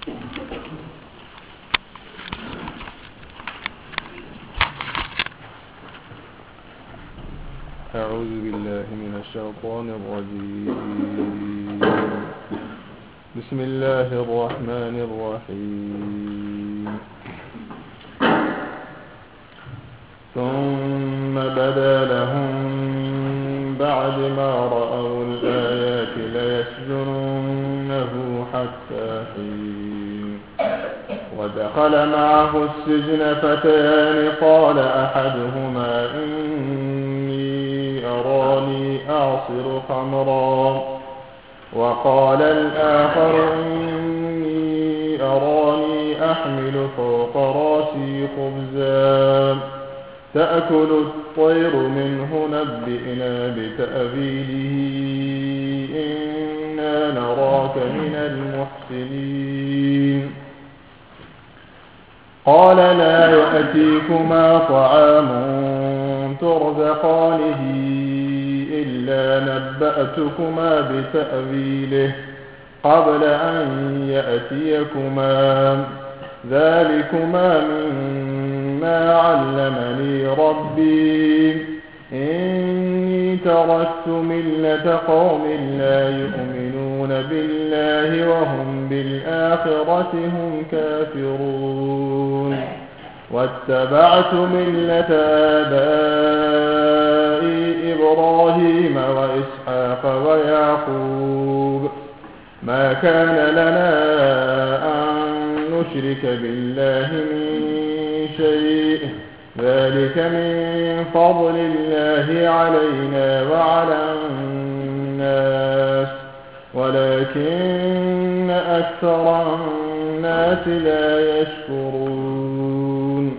أعوذ بالله من الشيطان الرجيم. بسم الله الرحمن الرحيم. ثم بدا لهم بعد ما رأوا الآيات ليسجننه حتى حين. ودخل معه السجن فتيان قال أحدهما إني أراني أعصر خمرا وقال الآخر إني أراني أحمل فوق راسي خبزا تأكل الطير منه نبئنا بتأويله إنا نراك من المحسنين. قال لا يأتيكما طعام ترزقانه إلا نبأتكما بتأويله قبل أن يأتيكما ذلكما مما علمني ربي إني تركت ملة قوم لا يؤمنون بالله وهم بالآخرة هم كافرون واتبعت ملة آبائي إبراهيم وإسحاق ويعقوب ما كان لنا أن نشرك بالله من شيء ذلك من فضل الله علينا وعلى الناس ولكن أكثر الناس لا يشكرون.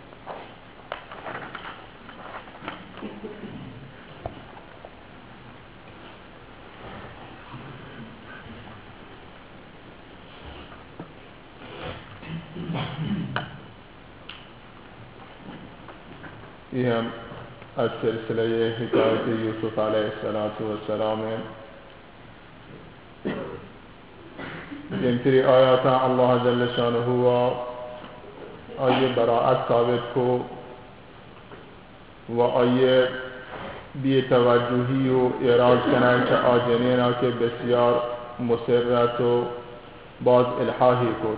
یہ ہم از سلسلہ حکایت یوسف علیہ السلام جنتری آیات اللہ جل شانہ آیه براعت ثابت کو و آیه بی توجهی و اعراض کنن که آجنینا که بسیار مسرت و باز الحاحی کد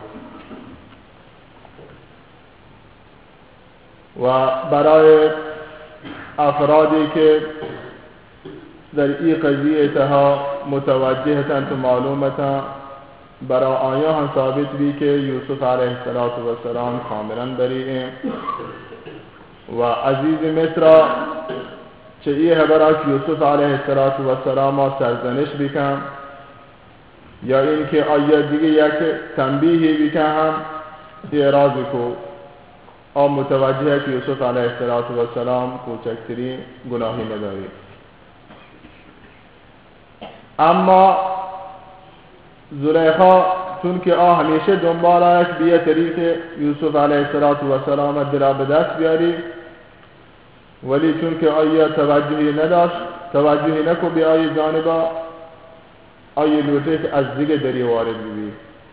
و برای افرادی که در این قضیه تها متوجهتن تو معلومتن برای آیا هم ثابت بی که یوسف علیه السلام کاملا بریئه و عزیز مصر چه ایه برای که یوسف علیه السلام سرزنش بکن یا این که آیا دیگه یک تنبیهی بکن هم اعراض کو اور متوجہ ہے کہ یوسف علیہ السلام کوچکترین گناہی نداری. اما زلیخا چون که همیشه دنبال آید که بیه طریق یوسف علیہ السلام درا به دست بیاری ولی چون که آیا توجهی نداشت توجهی نکو بی آیا جانبا آیا لوٹه که از دیگه دری وارد بی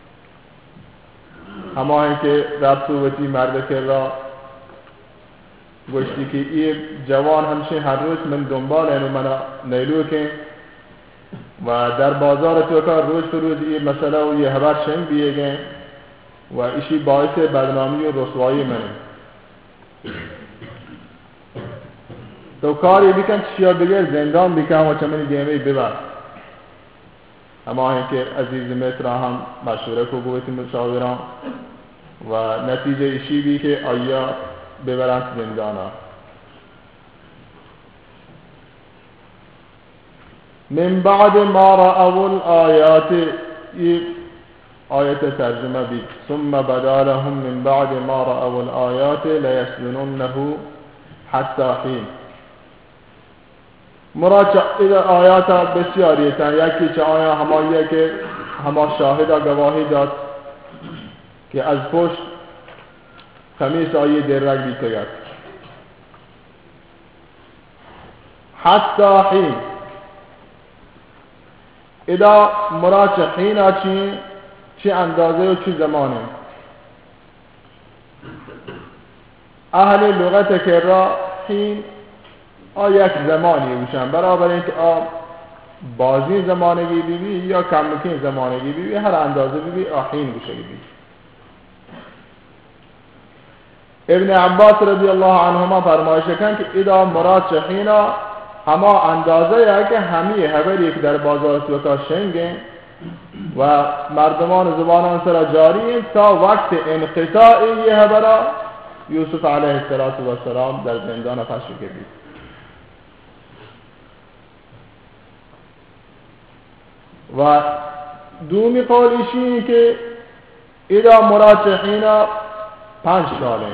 اما اینکه رب صوبتی مرد که را گوشتی که این جوان همشه هر روز من دنبال اینو منا نیلو که و در بازار تو کار روز پر روز این مسئله و یه خبر شنگ بیگه و ایشی باعث بدنامی و رسوایی منه تو کاری بکن چیا بگر زندان بکن و چمنی دیمه ببر. اما اینکه عزیز مصر هم مشوره کو بویت مشاوران و نتیجه ایشی بی که آیا ببرند زندانا. من بعد ما رأوا الآیات آیت ترجمه بی ثم بدا لهم من بعد ما رأوا الآیات لیسجننه حتی حین. مراد این آیات بسیاریتن یکی چه آیا هماییه که هما شاهد گواهی داد که از پشت خمیس آیه درک بیتگد حتی حین ادا مراد حین آچین چه اندازه و چه زمانه. اهل لغت که را حین یک زمانی بوشن، برابر اینکه بازی زمانگی بیبی یا کمکین زمانگی بیبی هر اندازه بیبی حین بوشه بیبی. ابن عباس رضی الله عنهما فرمایش کن که اذا مراد حینا اما اندازه که همی خبری که در بازار سوکا شنگه و مردمان زبانان سر جاری تا وقت انقطاع یه خبره یوسف علیه السلام در زندان فشو کردید. و دومی قول ایشی که اذا مراد حینا 5 ساله.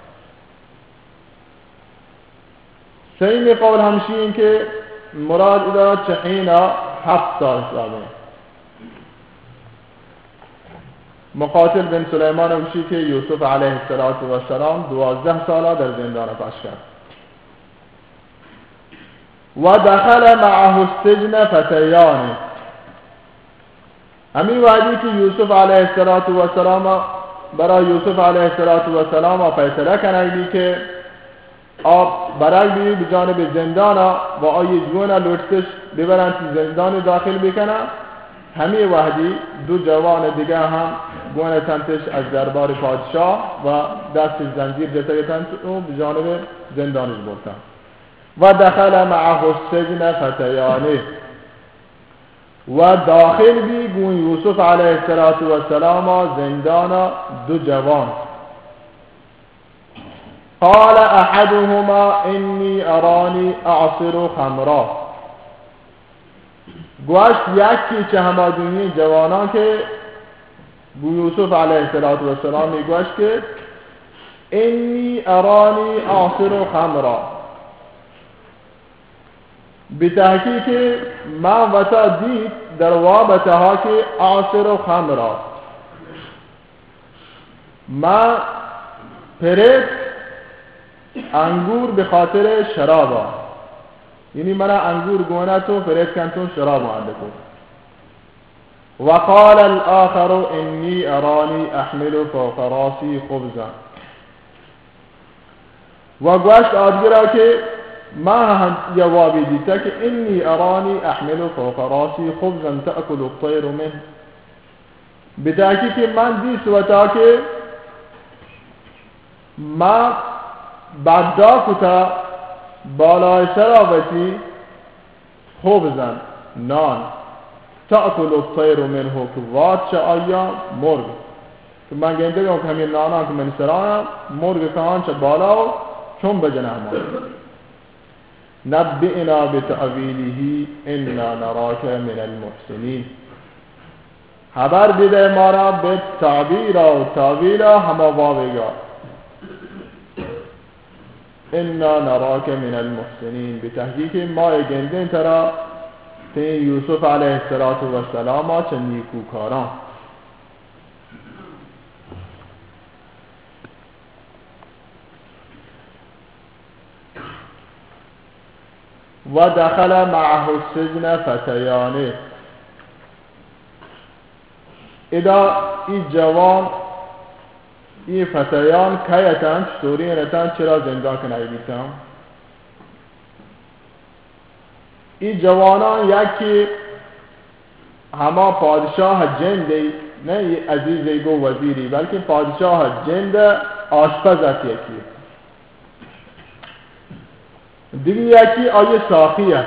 سیمی قول همشی این که مراد اذا حینا 7 سال حسابه. مقاتل بن سلیمان وشی که یوسف علیه السلام 12 ساله در زندان پاش کرد. و دخل معه السجن فتیان. همین وعدی که یوسف علیه السلام برای یوسف علیه السلام فیصله کنه که برای بی بجانب زندان و آیه جوان لوٹتش ببرن تو زندان داخل بکنه. همین وحدی 2 جوان دیگه هم گونه تنتش از دربار پادشاه و دست زنجیر جتایتن و بجانب زندانش بردن. و دخل معه السجن فتیانه و داخل بی گون یوسف علیه السلام زندان 2 جوان. قال احدهما انی ارانی اعصر خمرا. گوشت یکی که همادونی جوانان که گو یوسف علیه السلام میگوشت که انی ارانی اعصر خمرا، به تحقیق من و تا دید در وابطه ها که اعصر خمرا من پرد انگور به خاطر شرابا، یعنی من انگور گونه تو پرد کنتون شراب آنده کن. وقال الآخر انی ارانی احمل فوق راسی خبزا. و گوشت آدگرا که ما هم جوابی دیتا که انی ارانی احمل فوق راسی خبزا تأکل الطیر منه، بداکی که من دی سوتا که ما بعدا کتا بالای سرابتی خبزا نان تأکل الطیر منه که واد چه آیا مرگ که من گنده گم که همین نانا که من سرایم مرگ که آنچه بالا و چون بجنه همون. نبئنا بتأویله انا نراک من المحسنین. خبر بده ما را به تعبیر و تاویل همه واویگا. انا نراک من المحسنین، به تحقیق ما گندین ترا تین یوسف علیه السلام چه نیکوکاران. و دخل معه السجن فتیانه. اذا ای جوان ای فتیان کیتن چطوری نتن چرا زندان کنایی بیتن. ای جوانان یکی همه پادشاه جنده، نه عزیزی گو وزیری، بلکه پادشاه جنده آشپزت یکی. دیگه یکی آیه ساخیه.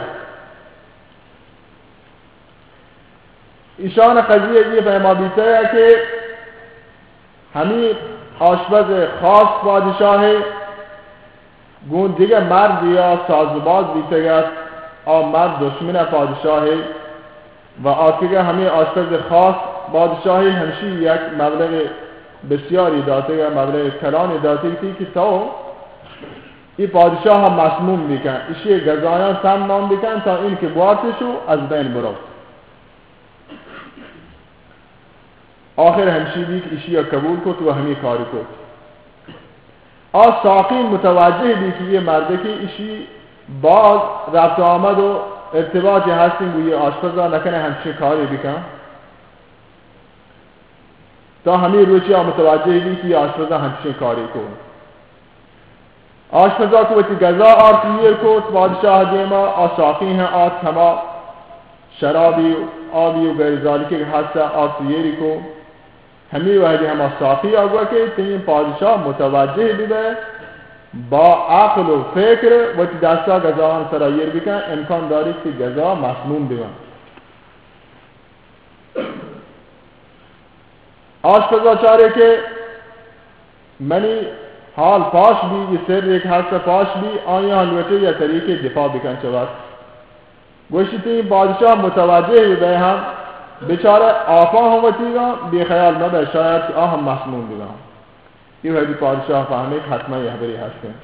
ایشان قضیه یه فهما بیته که همین آشپز خاص پادشاه گون دیگه مرد یا سازباز بیته گست مرد دشمن پادشاه و آتیگه همین آشپز خاص پادشاهی همشی یک مبلغ بسیاری داته گه، مبلغ کلانی داته که تو این پادشاه هم مسموم میکن، ایشی گزایان سمنان بکن تا این که بارتشو از بین برو. آخر همشی بی که ایشی قبول کت و همی کاری کت. ساقی متوجه بی که یه مرده که ایشی باز ربط آمد و ارتباطی هستیم و یه آشپزا نکنه همچین کاری بکن. تا همین روچی ها متوجه بی که آشپزا همچین کاری کن. آشپزا که وقتی غذا آرتیر کن پادشاه دیما آشاقی ہیں آت کما شرابی آبی و غیر ذالکی هست آرتیری کن همین وحدی هم آشاقی آگوه که تین پادشاه متوجه بیده با عقل و فکر وقتی دستا غذا آن سرایر بکن امکان داری که غذا مسموم بیان. آشپزا چاره که منی حال پاش بی سر یک هست پاش بی آیا حلوته یا طریقه دفاع بکن چواد گوشتی این بادشاه متوجه به هم بیچاره آفا هم وطیگا بی خیال نبه شاید که هم مسموم بگم این وقتی بادشاه فهمید حتما یه بری هستیم.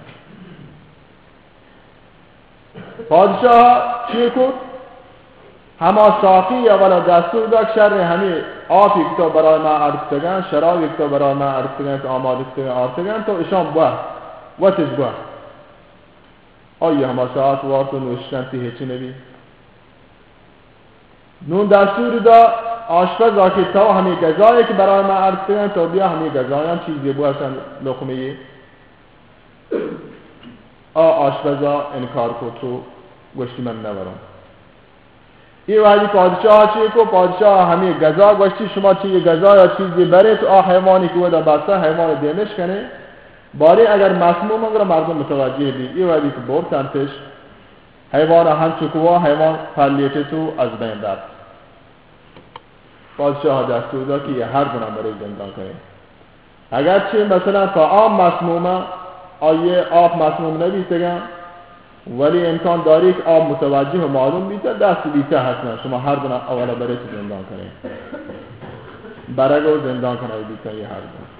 بادشاه چی کن؟ همه ساقی اولا دستور داد شر همه آفی که تو برای ما عرض کردن شرابی که تو برای ما عرض کردن که آماده کردن تو اشان بوه وقتش بوه آیه همه ساعت وارد و نوشکن تی هیچی نبی نون دستور داد آشپز که تو همه غذایی که برای ما عرض کردن تو بیا همه غذایی هم چیزی بوه اصلا لقمه آشپزا انکار کو تو گوشتی من نورم این وحدی پادشاه چیه کو پادشاه همه غذا گوشتی شما چیه غذا یا چیزی بره تو حیوانی که ودا بسته حیوان دینش کنه باری اگر مسموم اگر مردم متوجه بی این وحدی که بور تنتش حیوان هم چکوا حیوان پلیته تو از بین رفت. پادشاه دستور داد که هر گناه برای زندان کنه اگر چه مثلا تا آب مسمومه آیه آب مسموم نبیتگن ولی امکان داری که آب متوجه و معلوم بیته دست بیته هستن شما هر دونه اولا برای تو زندان کنه برگو زندان کنه بیته یه هر دونه.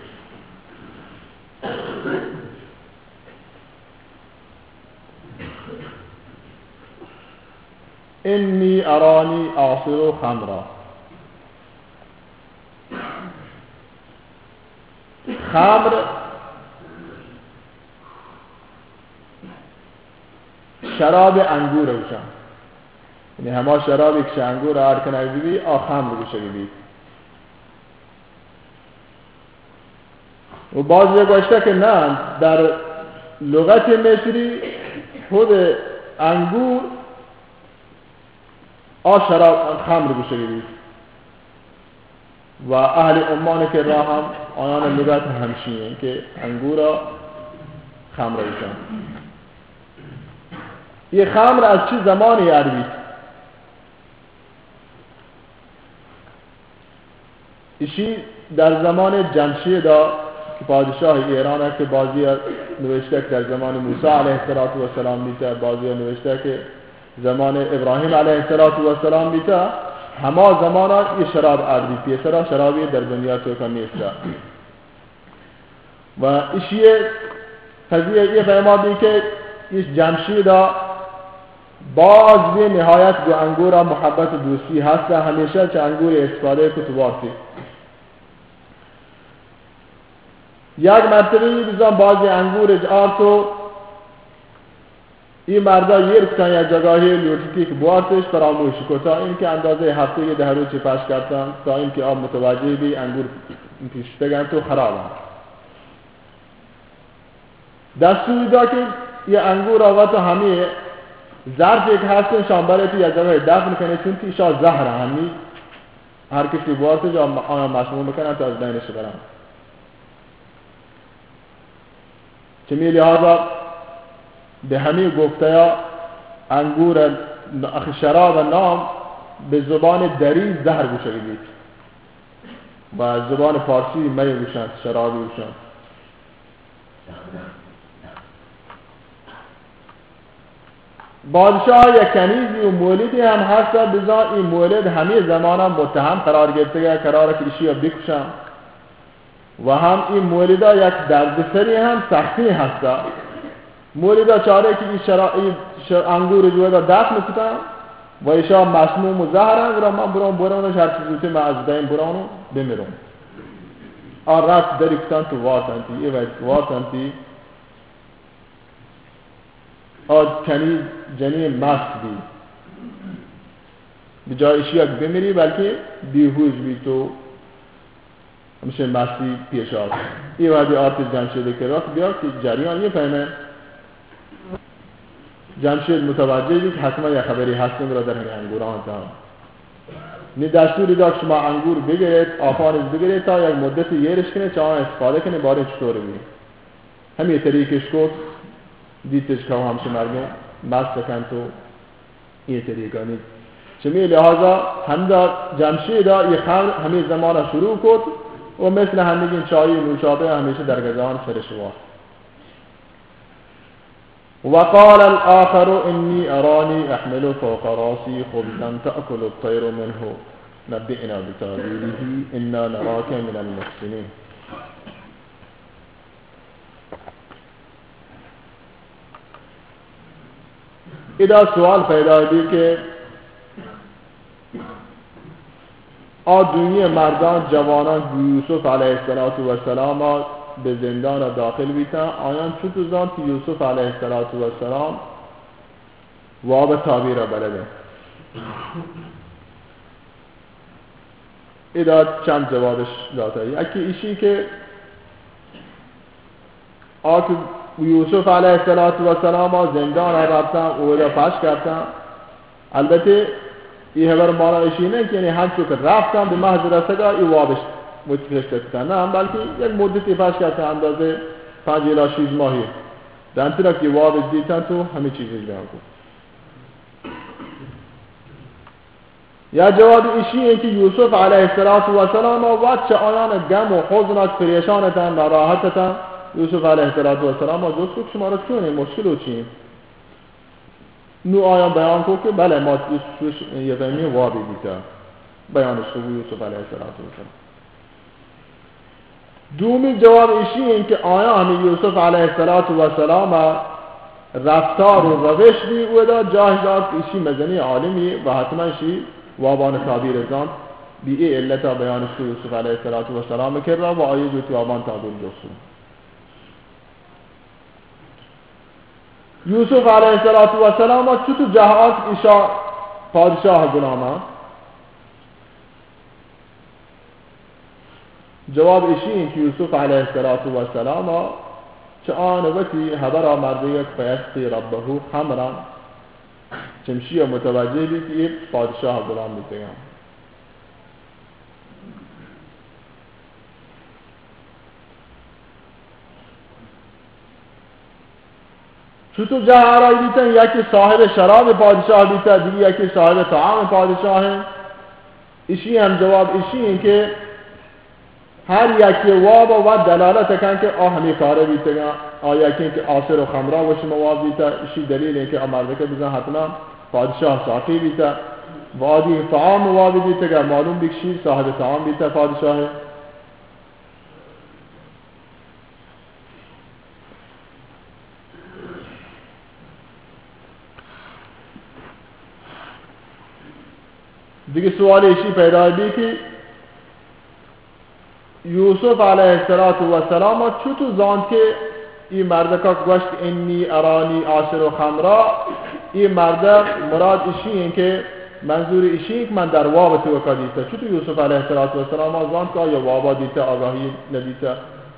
انی ارانی آصر خمرا خمر شراب انگور بشن یعنی همه شرابی که انگور هر کنه بی خمر بشه بی و بعضی گوشته که نه در لغت مصری خود انگور شراب خمر بشه بی و اهل عمان که راه هم آنان لغت همشیه که انگور خمر بشن. یہ خمر از چه زمانی عربی ایشی در زمان جمشید که پادشاه ایران است که بعضی نوشته که در زمان موسی علیه السلام بیته بعضی نوشته که زمان ابراهیم علیه السلام بیته همه زمانات یہ شراب عربی پیسرا شرابی در دنیا تو کمی است و ایشی قضیه یہ فهما بی که ایش جمشید باز به نهایت دو انگور محبت و دوستی هست همیشه چه انگور استفاده کتوارتی یک مرتبه بیزان بازی انگور اجارتو این مردا یه رفتن یک جگاهی لیوتیتی که بوارتش فراموش کتا این که اندازه هفته یه ده روز پش کردن تا این که آب متوجه بی انگور پیشتگن تو خراب هم دستوری دا که یه انگور آقا تو همه ظرف یک هستن شانبره تو یک جگه دفن کنه چون تیشا زهره همی هر کسی بوارتش آن مسموم بکنن تا از بینش برن چمی لحاظا به همین گفته یا انگور شراب نام به زبان دری زهر گوشه بید و زبان فارسی می گوشند شرابی گوشند بادشاه یک کنیزی و مولدی هم هست بزا این مولد همه زمان هم متهم قرار گرفته قرار که ایشی رو بکشم و هم این مولدا یک دردسری هم سختی هست مولدا چاره که این انگور جوه دفن کتن و ایشا مسموم و زهرن و من برانش هر چیزوتی من از دین برانو بمیرم رفت داری کتن تو واسنتی یه وقت واسنتی کنیز جنین مست بی بجایشی یک بمیری بلکه بیهوش بی تو میشه مستی پیش آب این وقتی آب جمع شده که راست بیا که جریان یه فهمه جمشید متوجه بود که حتما یه خبری هستیم را در همین انگوران تا نی دستوری داشت شما انگور بگیرید آفانش بگیرید تا یک مدت یهرش کنید چه آن استفاده کنید باره چطوره بگید همین طریقش کرد دیدش که همشه مردم مست کن تو این طریقه نید چمی لحاظا همدا جمشید یه خمر همین زمان شروع کرد و مثل همین چای نوشابه همیشه در گزان سرش وار وقال الآخر إني أراني أحمل فوق راسي خبزا تأكل الطير منه نبئنا بتأويله إنا نراك من المحسنين. إذا سؤال پیدا دی که دنیا مردان جوانان یوسف علیه السلام به زندان داخل بیتا آیان چطور زان که یوسف علیه السلام واب تعبیر بلده ایداد چند جوابش داده یکی ایشی که آکه یوسف علیه السلام زندان رفتن او را پش کردن البته این هبر مانا ایشی نه که یعنی همچون که رفتن به محض رسگاه ای وابش متفشت کردن نه بلکه یک مدتی پش کردن اندازه 5 الی 6 ماهی دانتنا که وابش دیدن تو همه چیزی بیان کن یا جواب ایشی این که یوسف علیه السلام وقت چه آیان گم و حزنات پریشانتن ناراحتتن یوسف علیه السلام دوست که شما را چونه مشکل و چیم نو آیان بیان کن که بله ما یه زمینی وابی دیتا بیانش تو یوسف علیه السلام دومی جواب ایشی این که آیا همین یوسف علیه السلام رفتار و روش دی او دا جاه داد ایشی مزنی عالمی و حتما شی وابان تعبیر زان بی ای علتا بیانش تو یوسف علیه السلام کرد و آیه جو تو وابان تعبیر جسون یوسف علیه السلام چطور جهات ایشا پادشاه غلامه جواب ایشی این که یوسف علیه السلام چه آن وقتی هبر مردیت فیسقی ربه خمرا چمشی متوجه بی که این پادشاه غلام بیتگم چطور جه آرائی بیتن یکی صاحب شراب پادشاه بیتن دیگه یکی صاحب طعام پادشاه ایشی هم جواب ایشی این که هر یکی واب و دلالت کن که همی کاره بیتن آیا که آسر و خمرا و شما واب بیتن ایشی دلیل این که مرده که بزن حتما پادشاه ساقی بیتن و آدی طعام واب بیتن معلوم بکشید صاحب طعام بیتن پادشاه دیگه سوال ایشی پیدا بی که یوسف علیه السلام چطور زاند که این مرد که گوشت انی ارانی آسر و خمرا این مرد مراد ایشی این که منظور ایشی این که من در واب تو که دیتا چطور یوسف علیه السلام زاند که یا وابا دیتا آگاهی ندیتا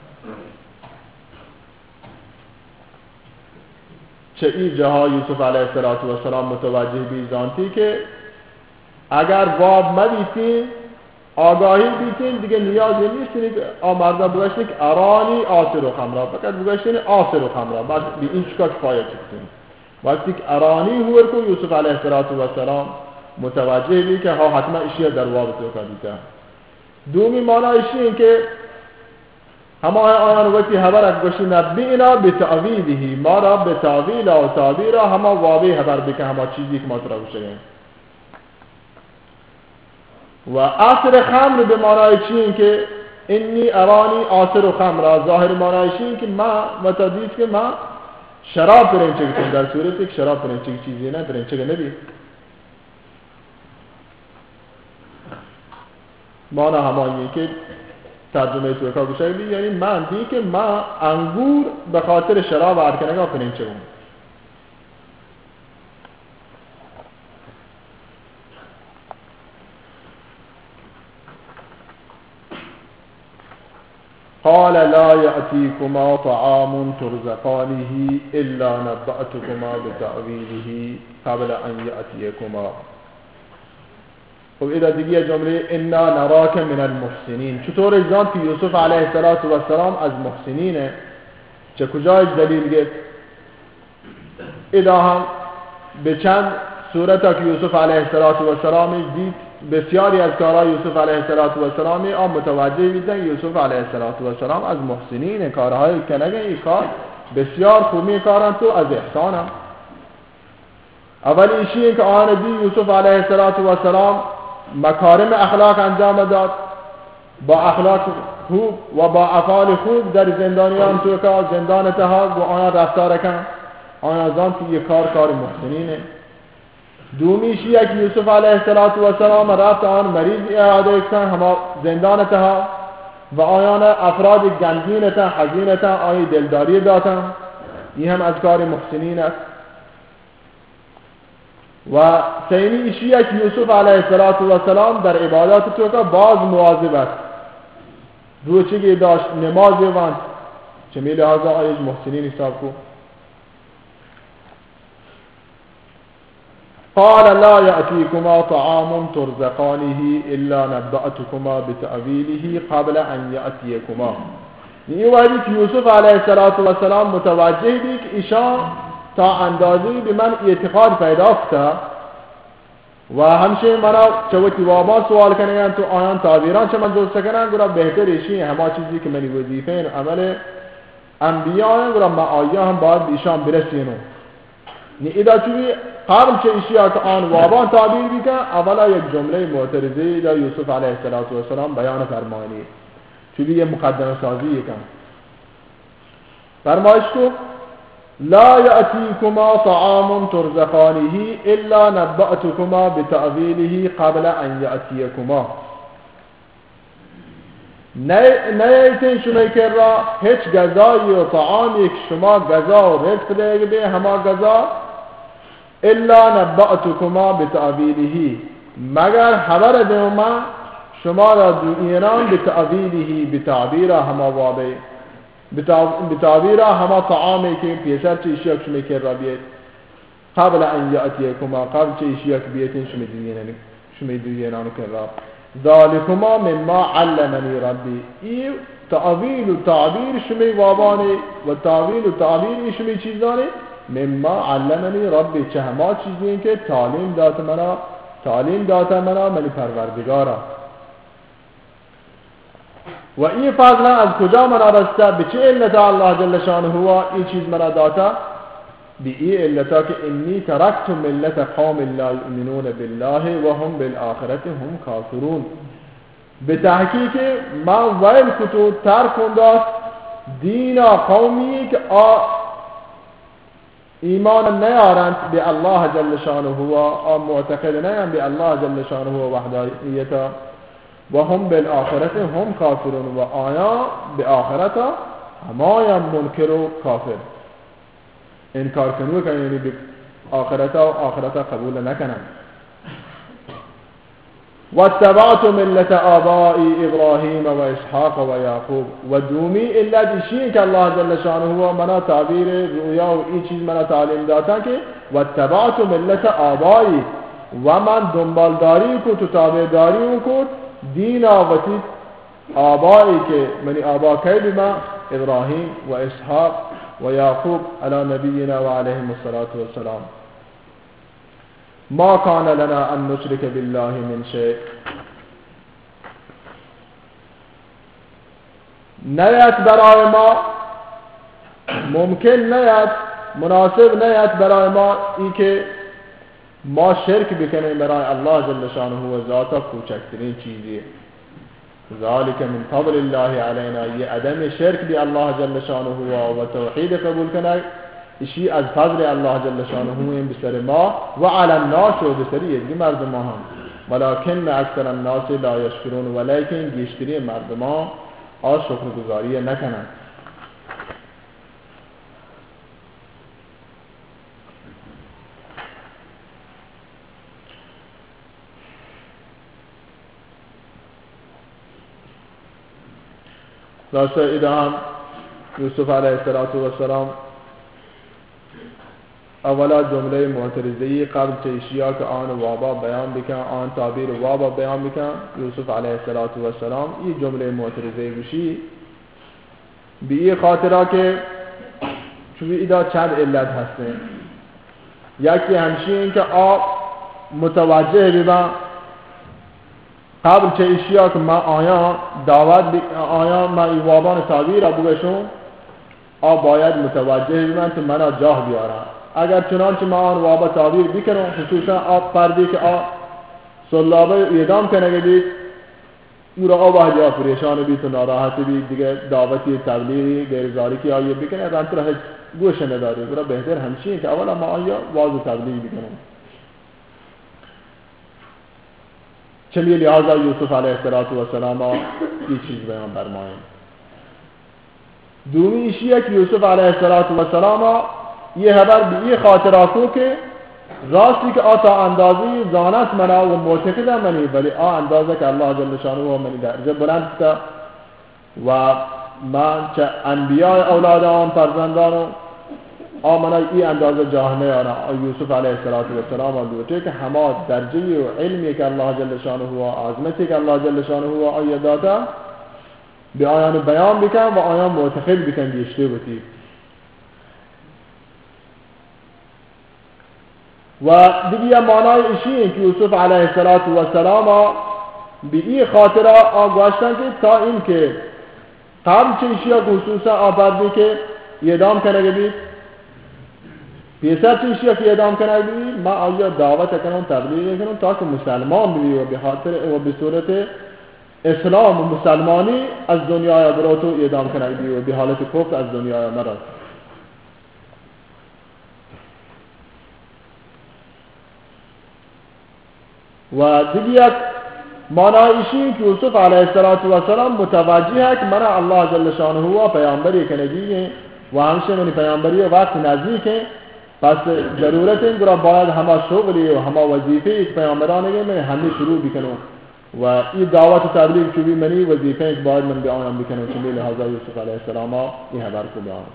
چه این جاها یوسف علیه السلام متوجه بی زانتی که اگر واب مبیتین آگاهی بیتین دیگه نیازی نیست که مردا بگوشتین که ارانی آسر و خمرا فقط بگوشتین آسر و خمرا بعد به این چکا کفایت چکتین وقتی که ارانی هور کو یوسف علیه السلام متوجه بی که ها حتما اشیاء در واب تو کدیتا دومی معنی ایشی این که همه آیان وقتی حبر گوشتی نبینا بتعویله ما را بتعویل و تعبیر همه وابی حبر بکن همه چیزی که مطرح شده و آسر خمر به معنای چی این که انی ارانی آسر و خمر ظاهر معنای چی این که ما متدیس که ما شراب پرنچه کن در صورتی که شراب پرنچه چیزی نه پرنچه نبی معنی همانی که ترجمه توکا گوشه بی یعنی من دی که ما انگور به خاطر شراب ارکنگا پرنچه کن قال لا يأتيكما طعام ترزقانه إلا نبأتكما بتأويله قبل أن يأتيكما. خب اینا دیگه جمله انا نراک من المحسنین. چطور اجزام که یوسف علیه السلام از محسنینه؟ چه کجایش دلیل گفت؟ اینا هم به چند صورتا که یوسف علیه السلام دید بسیاری از کارهای یوسف علیه السلام آن متوجه بیدن یوسف علیه السلام از محسنین کارهای کنگه این کار بسیار خوبی کارن تو از احسانم. اولی ایشی این که آن دی یوسف علیه السلام مکارم اخلاق انجام داد، با اخلاق خوب و با افعال خوب در زندانیان تو که زندان تها و آن رفتار کن آن زان که یک کار محسنینه. دومیشی یک یوسف علیه السلام رفت آن مریض اعاده کن همه زندان تها و آیان افراد گنگین تا حزین تا آی دلداری داتن، این هم از کار محسنین است. و سینی ایشی یک یوسف علیه السلام در عبادات تو که باز مواظب است، روچگی داشت نمازی وند چه می لحاظا آیج محسنین حساب کو. قال لا يأتيكما طعام ترزقانه إلا نبأتكما بتأويله قبل أن يأتيكما. این وقتی که یوسف علیه السلام متوجه بی که ایشان تا اندازی به من اعتقاد پیدا کرده و همچنین منا چوتی وابا سوال کنن تو آیان تعبیران چه من درست کنن گرا بهتر ایشی همه چیزی که منی وظیفه عمل انبیاء گرا ما آیا هم باید ایشان برسینو نی ادا چوی قبل چه ایشی که آن وابا تعبیر بیکن اولا یک جمله معترضه دا یوسف علیه السلام بیان فرمانی چوی یه مقدمه سازی کن فرمایش کو لا يأتيكما طعام ترزقانه إلا نبأتكما بتأويله قبل أن يأتيكما. نیایتین شما که را هیچ غذایی و طعامی که شما غذا و رزق دیگه همه غذا الا نبأتكما بتأويله مگر خبر دهم شما را دو ایران بتأويله بتعبیر همه واقع بتعبیر همه طعامی که پیشتر چه اشیاء که شما که را بیید قبل ان یأتیکما قبل چه اشیاء که بیتین شما دیگران که را ذالکما مما علمنی ربی ای تعبیر و تعبیر شما وابانی و تعبیر و تعبیر شما چیزانی مما علمنی ربی چه همه چیزی که تعلیم داتا منا منی پروردگارا و این فضل از کجا منا رسته به چه علت الله جل شانه هو این چیز منا داتا به این علتا که انی ترکت ملت قوم لا یؤمنون بالله و هم بالآخرت هم کافرون به تحقیق من ویل کتو ترکن داشت دین قومی که ایمان نیارند به الله جل شانه و معتقد نیارند به الله جل شانه و وحدانیتا و هم بالآخرت هم کافرون و آیا به آخرتا همایا منکر و کافر انکار کنو کنن یعنی به آخرتا و آخرتا قبول نکنن. واتبعت ملت آبائی ابراهیم و اسحاق و یعقوب و دومی الا دیشین که الله جل شانه و منا تعبیر رویا و این چیز منا تعلیم داتا که واتبعت ملت آبائی و من دنبالداری کو تابعداری کو دین آوتی آبایی که منی آبا کی بما ابراهیم و اسحاق و یعقوب علی نبینا و علیهم الصلاة والسلام ما کان لنا ان نشرک بالله من شیء نیت برای ما ممکن نیت مناسب نیت برای ما ای که ما شرک بکنیم برای الله جل شانه و ذاتا کوچکترین چیزیه. ذالک من فضل الله علینا یہ عدم شرک بی الله جل شانه و توحید قبول کنه اشی از فضل الله جل شانه این بسر ما و علی الناس و بسر یکی مردم هم ولکن اکثر الناس لا یشکرون ولیکن بیشتری مردم شکر گزاری نکنند. راسته ایده هم یوسف علیه السلام اولا جمله معترضه‌ای قبل چیشیا که آن وابا بیان بکن، آن تعبیر وابا بیان بکن یوسف علیه السلام این جمله معترضه‌ای بشی به این خاطره که چون ایده چند علت هسته. یکی همشی این که متوجه بیبا قبل چیشیا که ما آیا دعوت آیا ما این وابان تعبیر ابو بشون باید متوجه بیبا تو منا جاه بیارم. اگر چنانچه ما آن وابا تعبیر بکنم خصوصا پردی که سلابه اعدام کنه بید او را واحد پریشان بید و ناراحت بید دیگه دعوتی تبلیغی غیرزاری که آیه بکنه رنت را هیچ گوش نداری. برای بهتر همچین که اولا ما آیا واضح تبلیغ بکنم. چلی لحاظا یوسف علیه السلام این چیز بیان برمائیم. دومی ایشیه که یوسف علیه السلام یہ خبر بھی یہ خاطراتوں کے راستی کہ آتا اندازی زانت منا و معتقدہ منی بلی اندازہ کہ اللہ جل شانہ و منی درجہ بلند تا و من چه انبیاء اولادان فرزندانو منا ای اندازہ جاہنے آنا یوسف علیہ السلام دوتے کہ ہما درجی و علمی کہ اللہ جل شانہ و عظمتی کہ اللہ جل شانہ و آیت داتا بی آیان بیان بکن و آیان معتقد بکن دیشتے بتی. و دیگه معنای ایشی که یوسف علیه السلام به این خاطر آگوشتن که تا این که قبل چیشیا خصوصا آبادی که اعدام کنه بید پیسر چیشیا که اعدام کنه بید ما آیا دعوت کنم تبلیغ کنم تا که مسلمان بید و به خاطر و به صورت اسلام و مسلمانی از دنیای براتو اعدام کنه بید و به حالت کفر از دنیای مرد. و دیگه یک معنایشی که یوسف علیه السلام متوجه ہے که من الله جل شانه و پیامبری کنگی و همشه منی پیامبری وقت نزدیک ہے پس ضرورت این برای باید همه شغلی و همه وظیفه ایک پیامبرانه من همه شروع بکنم و این دعوت و تبلیغ چوبی منی وظیفه ایک باید من بیانم بکنم چمی لحظه یوسف علیه السلام این حبر کو بیانم.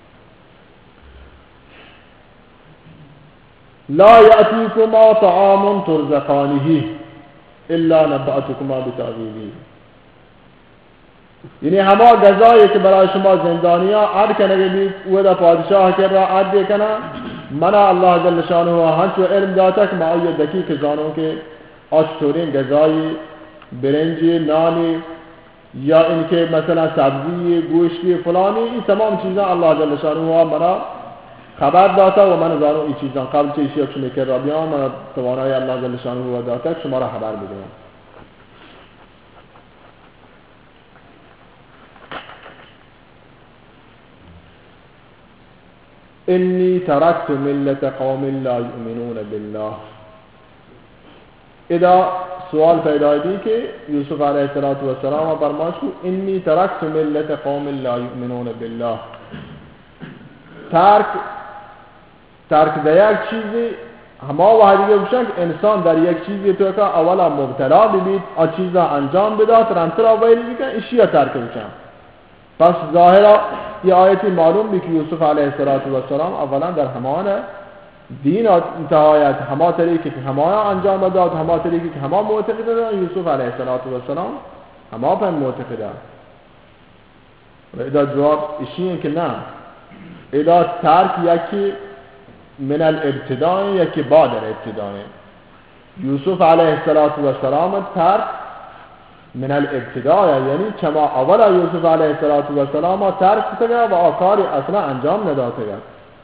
لا یأتیکما طعام ترزقانه الا نبأتکما بتأویله. یعنی همه غذایی که برای شما زندانیا عد کنه بید او دا پادشاه که را عد کنه منا الله جل شانه و هنچو علم داتا که معایی دقیق زانو که آشتورین غذایی برنجی نانی یا اینکه مثلا سبزی گوشتی فلانی این تمام چیزا الله جل شانه و منا خبر داتا و من زانو این چیزان قبل چیزی اکشو میکر را بیان من توانای الله جل شانه و داتا که شما را خبر بدیم. انی ترکت ملت قوم لا یؤمنون بالله. اذا سوال پیدا دی که یوسف علیه السلام فرماش کو انی ترکت ملت قوم لا یؤمنون بالله. ترک در یک چیزی همه وحدیه بشن که انسان در یک چیزی تو که اولا مبتلا ببید آ چیزا انجام بداد رنتر ویل بکن اشیا ترک بشن. پس ظاهرا یہ آیتی معلوم بھی کہ یوسف علیه السلام اولا در همان دین انتهایت همه طریقی که همه انجام داد همه طریقی که همه معتقد داد یوسف علیه السلام همه پر معتقد داد. و اذا جواب اشیه که نه اذا ترک یکی من الابتداء یکی بعد الابتداء. یوسف علیه السلام ترک من الابتداء یعنی چما اولا یوسف علیه السلام ترک کرد و آکاری اصلا انجام نداده کرد.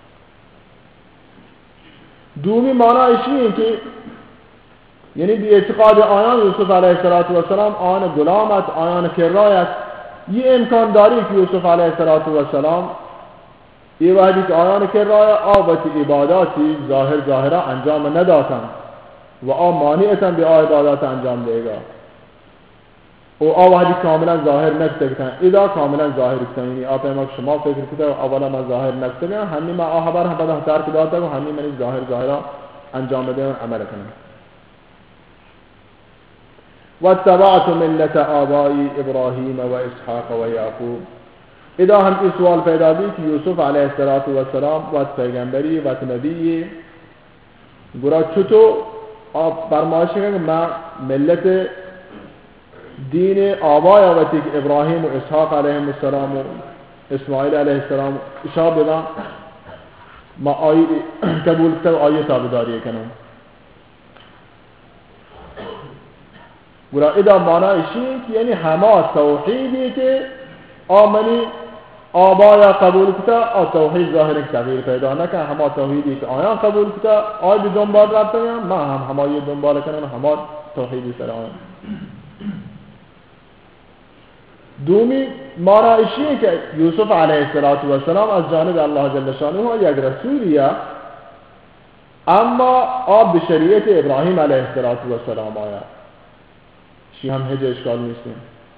دومی معنیش این که یعنی بی اعتقاد آیان یوسف علیه السلام آن غلامت آیان کرایت یہ امکان داری که یوسف علیه السلام یہ وحدی که آیان کرای آوتی عباداتی ظاهرا انجام نداتن و مانعتن به عبادات انجام دیگا و وحدی کاملا ظاهر نکتگتن اذا کاملا ظاهر کتن یعنی آپ اما شما فکر کتا اولا من ظاهر نکتگن همی من خبر هم بده ترک داتا و همی من ظاهرا انجام بده و عمل کنم. واتبعت ملت آبائی ابراهیم و اسحاق و یعقوب. اذا هم این سوال پیدا بی که یوسف علیه السلام و پیغمبری و نبی گرا چطور فرمایش که ما ملت دین آبای آوتی که ابراهیم و اسحاق علیه السلام و اسماعیل علیه السلام اشاره بدن ما آیه قبول کرد و آیه تابعداری کنم. گرا ادا معنیش اینه که یعنی همه توحیدی که آمنی آبایا قبول کتا توحید ظاهر تغییر پیدا نکن. همه توحیدی که آیان قبول کتا آی به دنبال رفته هم ما هم همه دنبال کنن همه توحیدی سر آیان. دومی معنیش اینه که یوسف علیه السلام از جانب الله جل شانه یک رسولیه، اما آب به شریعت ابراهیم علیه السلام آیا شی هم هیچ اشکال نیستیم.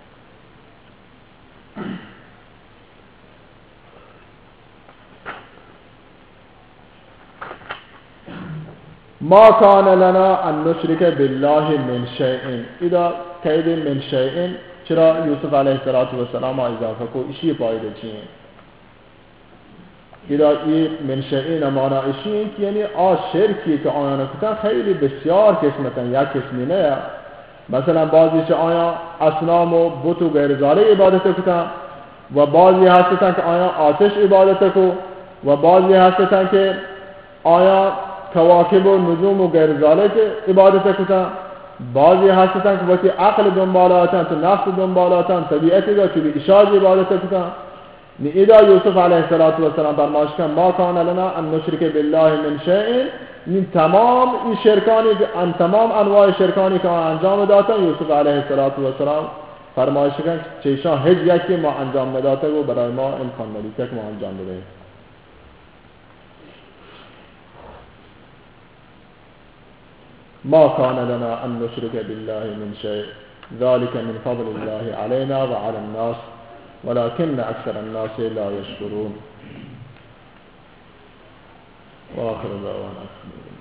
ما کان لنا ان نشرک بالله من شیء. اذا کید من شیء چرا یوسف علیه السلام اضافه کو ایشی پایده چیه؟ اذا این من شیء معنی ایشی که یعنی شرکی که آیان کتن خیلی بسیار قسمتن، یک قسمی نه. مثلا بعضی که آیا اصنام و بت و غیر ذالک عبادت کتن و بعضی هستن که آیا آتش عبادت کو و بعضی هستن که آیا کواکب و نجوم و غیر ذالک عبادت کتن. بعضی هستن که وقتی عقل دنبالاتن تو نفس دنبالاتن طبیعتی را چوبی اشاج عبادت کتن. نیدا یوسف علیه السلام فرمایش کن ما کان لنا ان نشرک بالله من شیء. این تمام این شرکانی که تمام انواع شرکانی که انجام دادن یوسف علیه السلام فرمایش کن چیشان هیچ یکی ما انجام نداده و برای ما امکان ندیده که ما انجام بده. ما كان لنا أن نشرك بالله من شيء ذلك من فضل الله علينا وعلى الناس ولكن أكثر الناس لا يشكرون. وآخر دعوانا